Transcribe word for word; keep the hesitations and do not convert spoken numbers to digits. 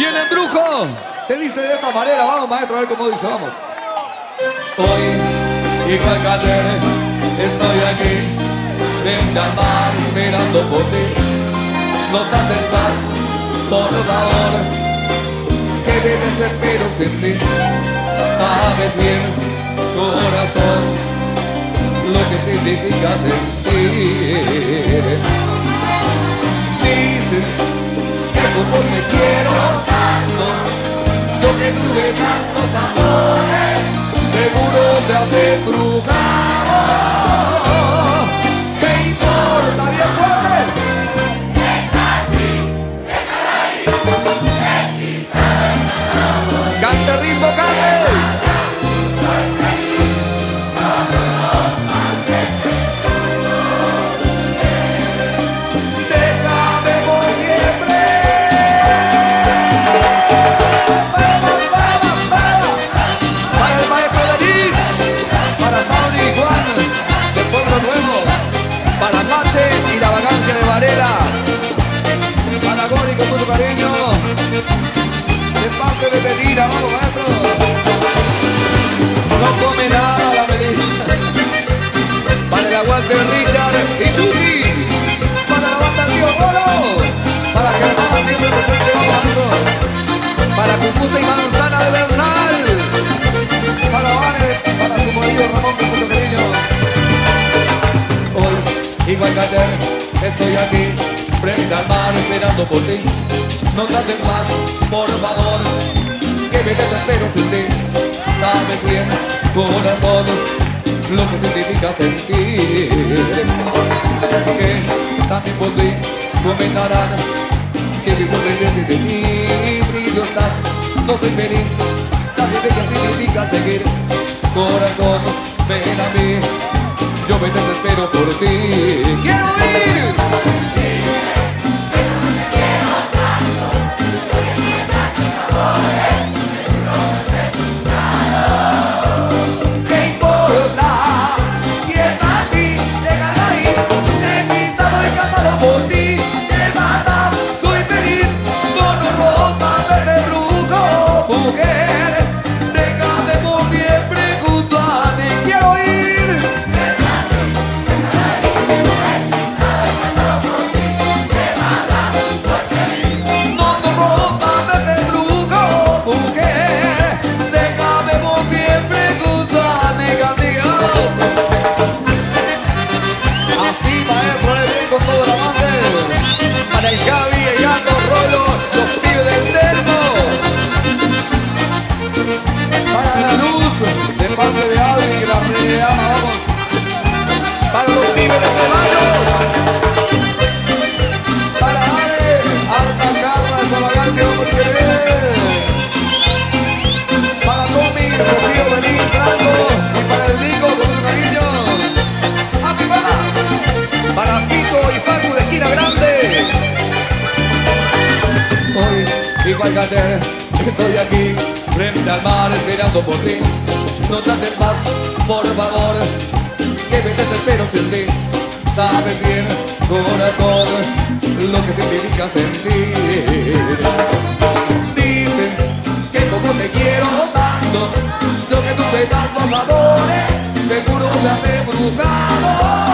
Y el embrujo te dice de esta manera. Vamos, maestro, a ver cómo dice, vamos. Hoy, igual que ayer, estoy aquí frente al mar esperando por ti. No tardes más, por favor, que me desespero sin ti. Sabes bien, corazón, lo que significa sentir. Dicen que como te quiero tanto, yo que tuve tantos amores, seguro te has embrujado. ¿Qué importa, bien fuerte? ¡Cante ritmo, cante! Con mucho cariño de parte de Medina, vamos maestro. No come nada la Medina. Para el aguante Richard y Chucky. Para la banda Río Polo. Para Germán siempre presente, vamos maestro. Para Cucuza y Manzana de Bernal. Para Vane, para su marido Ramón con mucho cariño. Hoy, igual que ayer, estoy aquí frente al mar esperando por ti. No trates más, por favor, que me desespero sin ti. Sabes bien, corazón, lo que significa sentir. Así que también por ti comentarán que vivo pendiente de mí. Si no estás, no soy feliz. Sabes bien qué significa seguir. Corazón, ven a mí, yo me desespero por ti. ¡Quiero ir! ¿Qué importa? Si es a ti, déjala ir. Hechizado y cantado por ti. Te mata, soy feliz. No nos ropa de ruco, mujer. Déjame por siempre junto a ti. Quiero ir. No nos ropa de ruco, mujer. Déjame por siempre junto a ti, contigo. Así maestro, el con todo la banda. Para el Javi, el Gato, Rolo, los pibes del termo. Para la luz, de parte de Adri, que la reama, vamos. Para los pibes de Ceballos. Para Ale, Arta, Carla, Sabagancia, vamos a querer. Para Tommy, Rocío, Belín, Franco. Y para el Nico, con un cariño. ¡A mi mamá! Para Fito y Facu de Esquina Grande. Hoy, igual que ayer, estoy aquí frente al mar esperando por ti. No trates más, por favor, que me desespero sin ti. Sabes bien, corazón, lo que significa sentir. Dicen que como te quiero tanto, yo que tuve tantos amores, seguro me has embrujado.